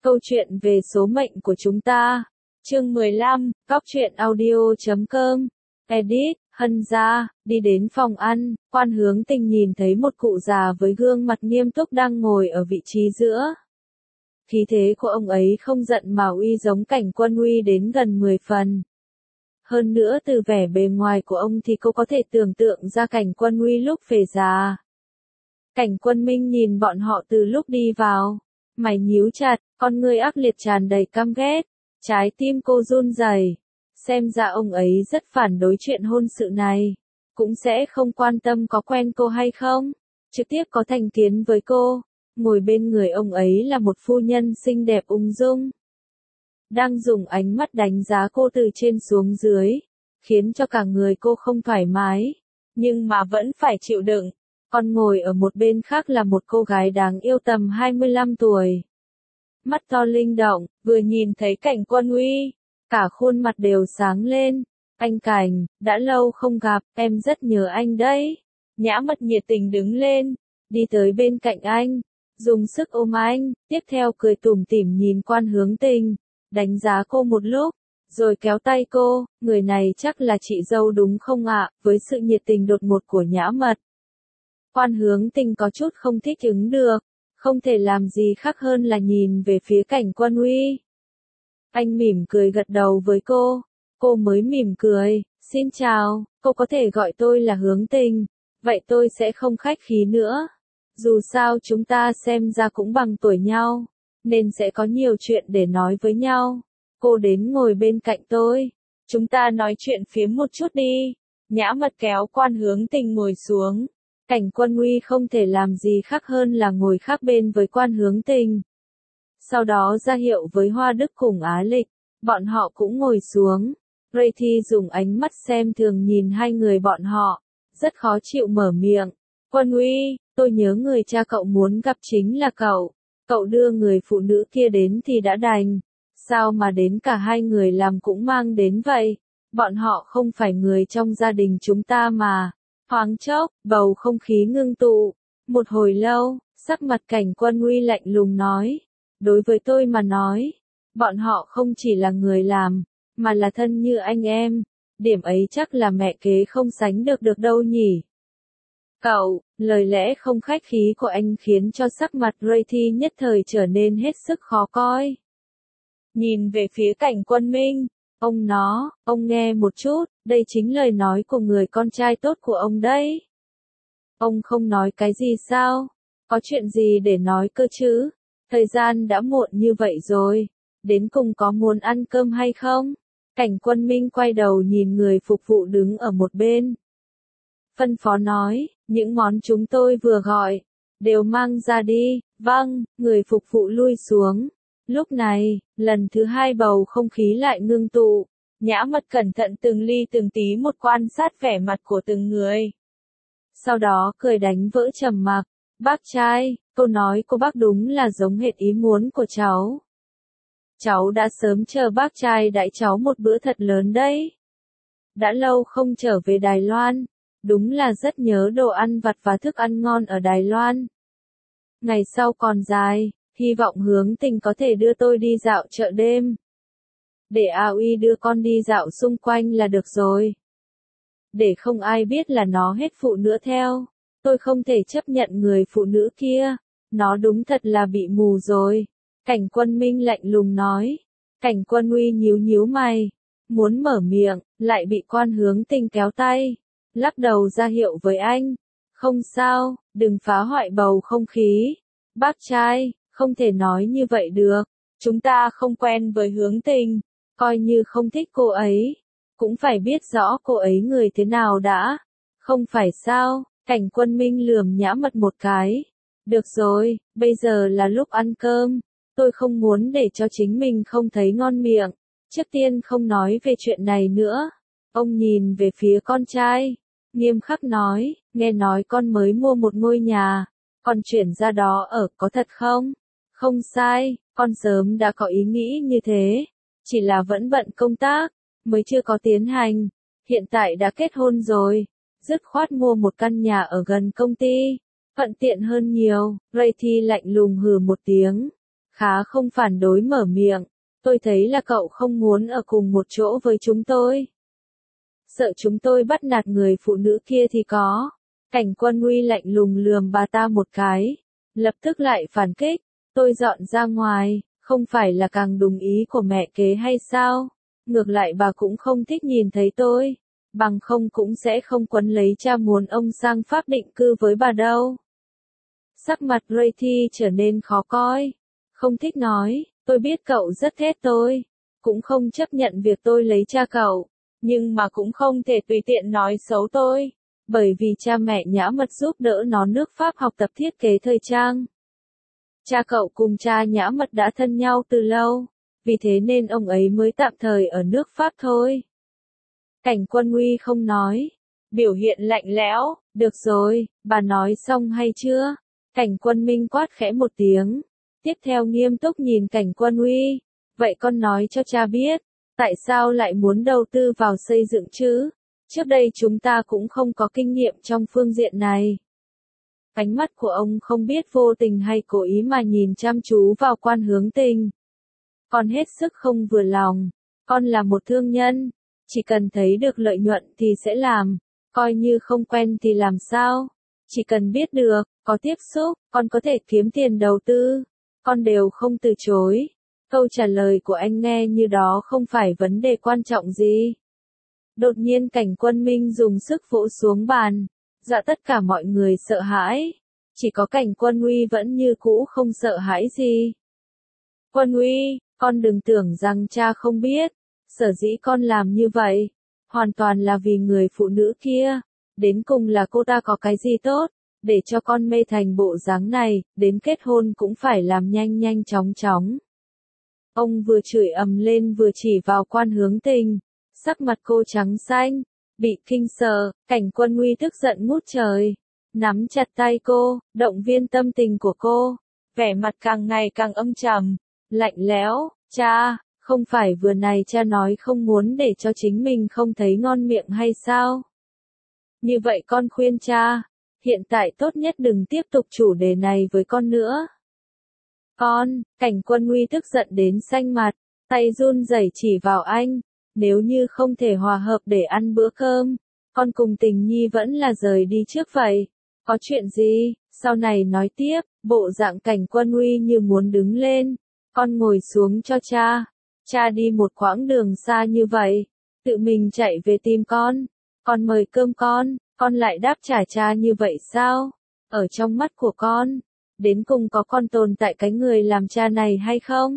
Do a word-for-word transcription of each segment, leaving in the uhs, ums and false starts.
Câu chuyện về số mệnh của chúng ta. Chương mười lăm, Cóc truyện audio chấm com. Edit, Hân gia, đi đến phòng ăn, Quan Hướng Tình nhìn thấy một cụ già với gương mặt nghiêm túc đang ngồi ở vị trí giữa. Khí thế của ông ấy không giận mà uy giống Cảnh Quân uy đến gần mười phần. Hơn nữa từ vẻ bề ngoài của ông thì cô có thể tưởng tượng ra Cảnh Quân uy lúc về già. Cảnh Quân Minh nhìn bọn họ từ lúc đi vào, mày nhíu chặt, con ngươi ác liệt tràn đầy căm ghét, trái tim cô run rẩy. Xem ra ông ấy rất phản đối chuyện hôn sự này, cũng sẽ không quan tâm có quen cô hay không, trực tiếp có thành kiến với cô. Ngồi bên người ông ấy là một phu nhân xinh đẹp ung dung, đang dùng ánh mắt đánh giá cô từ trên xuống dưới, khiến cho cả người cô không thoải mái, nhưng mà vẫn phải chịu đựng. Còn ngồi ở một bên khác là một cô gái đáng yêu tầm hai mươi lăm tuổi. Mắt to linh động, vừa nhìn thấy Cảnh Quân uy, cả khuôn mặt đều sáng lên. Anh Cảnh, đã lâu không gặp, em rất nhớ anh đấy. Nhã Mật nhiệt tình đứng lên, đi tới bên cạnh anh, dùng sức ôm anh, tiếp theo cười tủm tỉm nhìn Quan Hướng Tình, đánh giá cô một lúc, rồi kéo tay cô, người này chắc là chị dâu đúng không ạ? Với sự nhiệt tình đột ngột của Nhã Mật, Quan Hướng Tình có chút không thích ứng được, không thể làm gì khác hơn là nhìn về phía Cảnh Quân uy. Anh mỉm cười gật đầu với cô, cô mới mỉm cười, xin chào, cô có thể gọi tôi là Hướng Tình, vậy tôi sẽ không khách khí nữa. Dù sao chúng ta xem ra cũng bằng tuổi nhau, nên sẽ có nhiều chuyện để nói với nhau. Cô đến ngồi bên cạnh tôi, chúng ta nói chuyện phiếm một chút đi. Nhã Mật kéo Quan Hướng Tình ngồi xuống. Cảnh Quân uy không thể làm gì khác hơn là ngồi khác bên với Quan Hướng Tình. Sau đó ra hiệu với Hoa Đức cùng Á Lịch, bọn họ cũng ngồi xuống. Ray Thi dùng ánh mắt xem thường nhìn hai người bọn họ, rất khó chịu mở miệng. Quân uy, tôi nhớ người cha cậu muốn gặp chính là cậu. Cậu đưa người phụ nữ kia đến thì đã đành. Sao mà đến cả hai người làm cũng mang đến vậy? Bọn họ không phải người trong gia đình chúng ta mà. Thoáng chốc, bầu không khí ngưng tụ. Một hồi lâu, sắc mặt Cảnh Quân uy lạnh lùng nói. Đối với tôi mà nói, bọn họ không chỉ là người làm, mà là thân như anh em. Điểm ấy chắc là mẹ kế không sánh được được đâu nhỉ. Cậu, lời lẽ không khách khí của anh khiến cho sắc mặt Ray Thi nhất thời trở nên hết sức khó coi. Nhìn về phía Cảnh Quân Minh, ông nó, ông nghe một chút, đây chính lời nói của người con trai tốt của ông đấy. Ông không nói cái gì sao? Có chuyện gì để nói cơ chứ? Thời gian đã muộn như vậy rồi, đến cùng có muốn ăn cơm hay không? Cảnh Quân Minh quay đầu nhìn người phục vụ đứng ở một bên. Phân phó nói, những món chúng tôi vừa gọi, đều mang ra đi. Vâng, người phục vụ lui xuống. Lúc này, lần thứ hai bầu không khí lại ngưng tụ. Nhã Mật cẩn thận từng ly từng tí một quan sát vẻ mặt của từng người. Sau đó cười đánh vỡ trầm mặc. Bác trai, câu nói của bác đúng là giống hệt ý muốn của cháu. Cháu đã sớm chờ bác trai đãi cháu một bữa thật lớn đấy. Đã lâu không trở về Đài Loan, đúng là rất nhớ đồ ăn vặt và thức ăn ngon ở Đài Loan. Ngày sau còn dài, hy vọng Hướng Tình có thể đưa tôi đi dạo chợ đêm. Để A Uy đưa con đi dạo xung quanh là được rồi. Để không ai biết là nó hết phụ nữa theo. Tôi không thể chấp nhận người phụ nữ kia. Nó đúng thật là bị mù rồi. Cảnh Quân Minh lạnh lùng nói. Cảnh Quân uy nhíu nhíu mày. Muốn mở miệng, lại bị Quan Hướng Tình kéo tay. Lắc đầu ra hiệu với anh. Không sao, đừng phá hoại bầu không khí. Bác trai, không thể nói như vậy được. Chúng ta không quen với Hướng Tình. Coi như không thích cô ấy, cũng phải biết rõ cô ấy người thế nào đã. Không phải sao? Cảnh Quân Minh lườm Nhã Mật một cái. Được rồi, bây giờ là lúc ăn cơm. Tôi không muốn để cho chính mình không thấy ngon miệng. Trước tiên không nói về chuyện này nữa. Ông nhìn về phía con trai, nghiêm khắc nói, nghe nói con mới mua một ngôi nhà, con chuyển ra đó ở có thật không? Không sai, con sớm đã có ý nghĩ như thế. Chỉ là vẫn bận công tác, mới chưa có tiến hành. Hiện tại đã kết hôn rồi, dứt khoát mua một căn nhà ở gần công ty, thuận tiện hơn nhiều. Ray Thi lạnh lùng hừ một tiếng, khá không phản đối mở miệng, tôi thấy là cậu không muốn ở cùng một chỗ với chúng tôi. Sợ chúng tôi bắt nạt người phụ nữ kia thì có. Cảnh Quân Uy lạnh lùng lườm bà ta một cái, lập tức lại phản kích, tôi dọn ra ngoài, không phải là càng đúng ý của mẹ kế hay sao? Ngược lại bà cũng không thích nhìn thấy tôi, bằng không cũng sẽ không quấn lấy cha muốn ông sang Pháp định cư với bà đâu. Sắc mặt Raythi trở nên khó coi, không thích nói, tôi biết cậu rất ghét tôi, cũng không chấp nhận việc tôi lấy cha cậu, nhưng mà cũng không thể tùy tiện nói xấu tôi, bởi vì cha mẹ Nhã Mật giúp đỡ nó nước Pháp học tập thiết kế thời trang. Cha cậu cùng cha Nhã Mật đã thân nhau từ lâu, vì thế nên ông ấy mới tạm thời ở nước Pháp thôi. Cảnh Quân Uy không nói, biểu hiện lạnh lẽo, được rồi, bà nói xong hay chưa? Cảnh Quân Minh quát khẽ một tiếng, tiếp theo nghiêm túc nhìn Cảnh Quân Uy, vậy con nói cho cha biết, tại sao lại muốn đầu tư vào xây dựng chứ? Trước đây chúng ta cũng không có kinh nghiệm trong phương diện này. Ánh mắt của ông không biết vô tình hay cố ý mà nhìn chăm chú vào Quan Hướng Tình. Con hết sức không vừa lòng, con là một thương nhân, chỉ cần thấy được lợi nhuận thì sẽ làm, coi như không quen thì làm sao? Chỉ cần biết được, có tiếp xúc, con có thể kiếm tiền đầu tư, con đều không từ chối. Câu trả lời của anh nghe như đó không phải vấn đề quan trọng gì. Đột nhiên Cảnh Quân Minh dùng sức vỗ xuống bàn, dọa tất cả mọi người sợ hãi. Chỉ có Cảnh Quân Uy vẫn như cũ không sợ hãi gì. Quân Uy, con đừng tưởng rằng cha không biết, sở dĩ con làm như vậy, hoàn toàn là vì người phụ nữ kia. Đến cùng là cô ta có cái gì tốt, để cho con mê thành bộ dáng này, đến kết hôn cũng phải làm nhanh nhanh chóng chóng. Ông vừa chửi ầm lên vừa chỉ vào Quan Hướng Tình, sắc mặt cô trắng xanh, bị kinh sợ, Cảnh Quân Uy tức giận ngút trời, nắm chặt tay cô, động viên tâm tình của cô, vẻ mặt càng ngày càng âm trầm, lạnh lẽo, cha, không phải vừa này cha nói không muốn để cho chính mình không thấy ngon miệng hay sao? Như vậy con khuyên cha, hiện tại tốt nhất đừng tiếp tục chủ đề này với con nữa. Con, Cảnh Quân Uy tức giận đến xanh mặt, tay run rẩy chỉ vào anh, nếu như không thể hòa hợp để ăn bữa cơm, con cùng Tình Nhi vẫn là rời đi trước vậy. Có chuyện gì, sau này nói tiếp, bộ dạng Cảnh Quân Uy như muốn đứng lên, con ngồi xuống cho cha, cha đi một quãng đường xa như vậy, tự mình chạy về tìm con, con mời cơm con, con lại đáp trả cha như vậy sao? Ở trong mắt của con, đến cùng có con tồn tại cái người làm cha này hay không?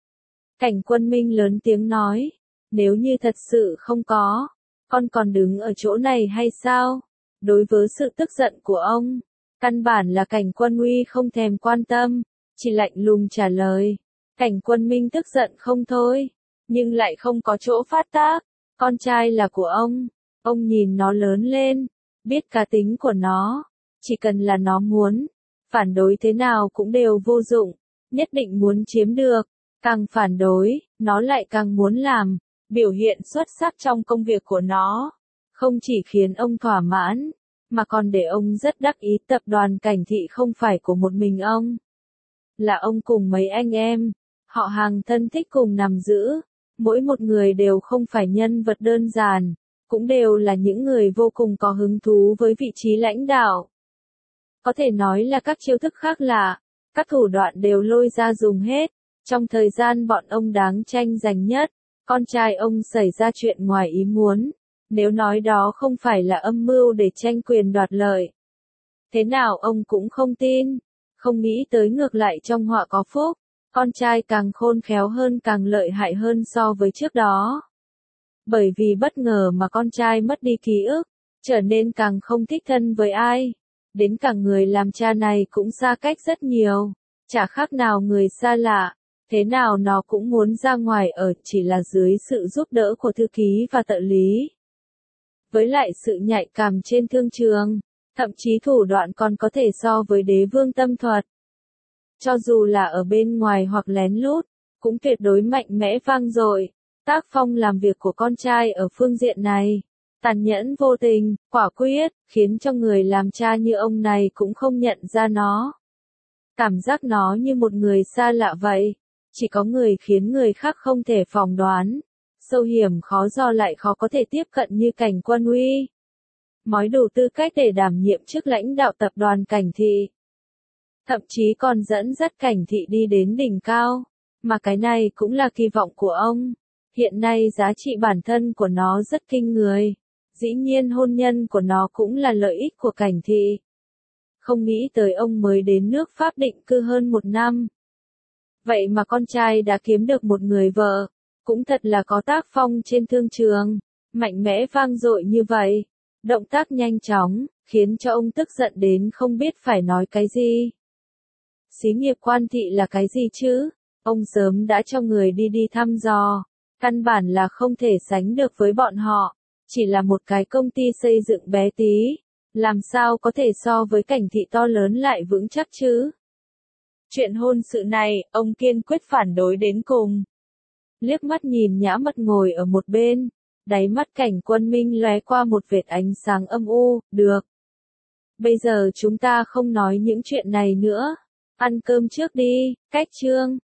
Cảnh Quân Minh lớn tiếng nói, nếu như thật sự không có, con còn đứng ở chỗ này hay sao? Đối với sự tức giận của ông, căn bản là Cảnh Quân Uy không thèm quan tâm, chỉ lạnh lùng trả lời. Cảnh Quân Minh tức giận không thôi, nhưng lại không có chỗ phát tác, con trai là của ông, ông nhìn nó lớn lên, biết cá tính của nó, chỉ cần là nó muốn, phản đối thế nào cũng đều vô dụng, nhất định muốn chiếm được, càng phản đối, nó lại càng muốn làm, biểu hiện xuất sắc trong công việc của nó, không chỉ khiến ông thỏa mãn, mà còn để ông rất đắc ý. Tập đoàn Cảnh Thị không phải của một mình ông, là ông cùng mấy anh em, họ hàng thân thích cùng nằm giữ, mỗi một người đều không phải nhân vật đơn giản, cũng đều là những người vô cùng có hứng thú với vị trí lãnh đạo. Có thể nói là các chiêu thức khác lạ, các thủ đoạn đều lôi ra dùng hết. Trong thời gian bọn ông đáng tranh giành nhất, con trai ông xảy ra chuyện ngoài ý muốn. Nếu nói đó không phải là âm mưu để tranh quyền đoạt lợi, thế nào ông cũng không tin. Không nghĩ tới ngược lại trong họa có phúc, con trai càng khôn khéo hơn càng lợi hại hơn so với trước đó. Bởi vì bất ngờ mà con trai mất đi ký ức, trở nên càng không thích thân với ai. Đến cả người làm cha này cũng xa cách rất nhiều, chả khác nào người xa lạ. Thế nào nó cũng muốn ra ngoài ở, chỉ là dưới sự giúp đỡ của thư ký và trợ lý. Với lại sự nhạy cảm trên thương trường, thậm chí thủ đoạn còn có thể so với Đế Vương Tâm Thuật. Cho dù là ở bên ngoài hoặc lén lút, cũng tuyệt đối mạnh mẽ vang dội. Tác phong làm việc của con trai ở phương diện này, tàn nhẫn vô tình, quả quyết, khiến cho người làm cha như ông này cũng không nhận ra nó. Cảm giác nó như một người xa lạ vậy. Chỉ có người khiến người khác không thể phỏng đoán. Sâu hiểm khó dò lại khó có thể tiếp cận như Cảnh Quân Uy. Mói đủ tư cách để đảm nhiệm chức lãnh đạo tập đoàn Cảnh Thị. Thậm chí còn dẫn dắt Cảnh Thị đi đến đỉnh cao. Mà cái này cũng là kỳ vọng của ông. Hiện nay giá trị bản thân của nó rất kinh người. Dĩ nhiên hôn nhân của nó cũng là lợi ích của Cảnh Thị. Không nghĩ tới ông mới đến nước Pháp định cư hơn một năm. Vậy mà con trai đã kiếm được một người vợ. Cũng thật là có tác phong trên thương trường. Mạnh mẽ vang dội như vậy. Động tác nhanh chóng, khiến cho ông tức giận đến không biết phải nói cái gì. Xí nghiệp Quan Thị là cái gì chứ? Ông sớm đã cho người đi đi thăm dò. Căn bản là không thể sánh được với bọn họ. Chỉ là một cái công ty xây dựng bé tí. Làm sao có thể so với Cảnh Thị to lớn lại vững chắc chứ? Chuyện hôn sự này, ông kiên quyết phản đối đến cùng. Liếc mắt nhìn Nhã Mật ngồi ở một bên. Đáy mắt Cảnh Quân Minh lóe qua một vệt ánh sáng âm u, được. Bây giờ chúng ta không nói những chuyện này nữa. Ăn cơm trước đi, cách chương.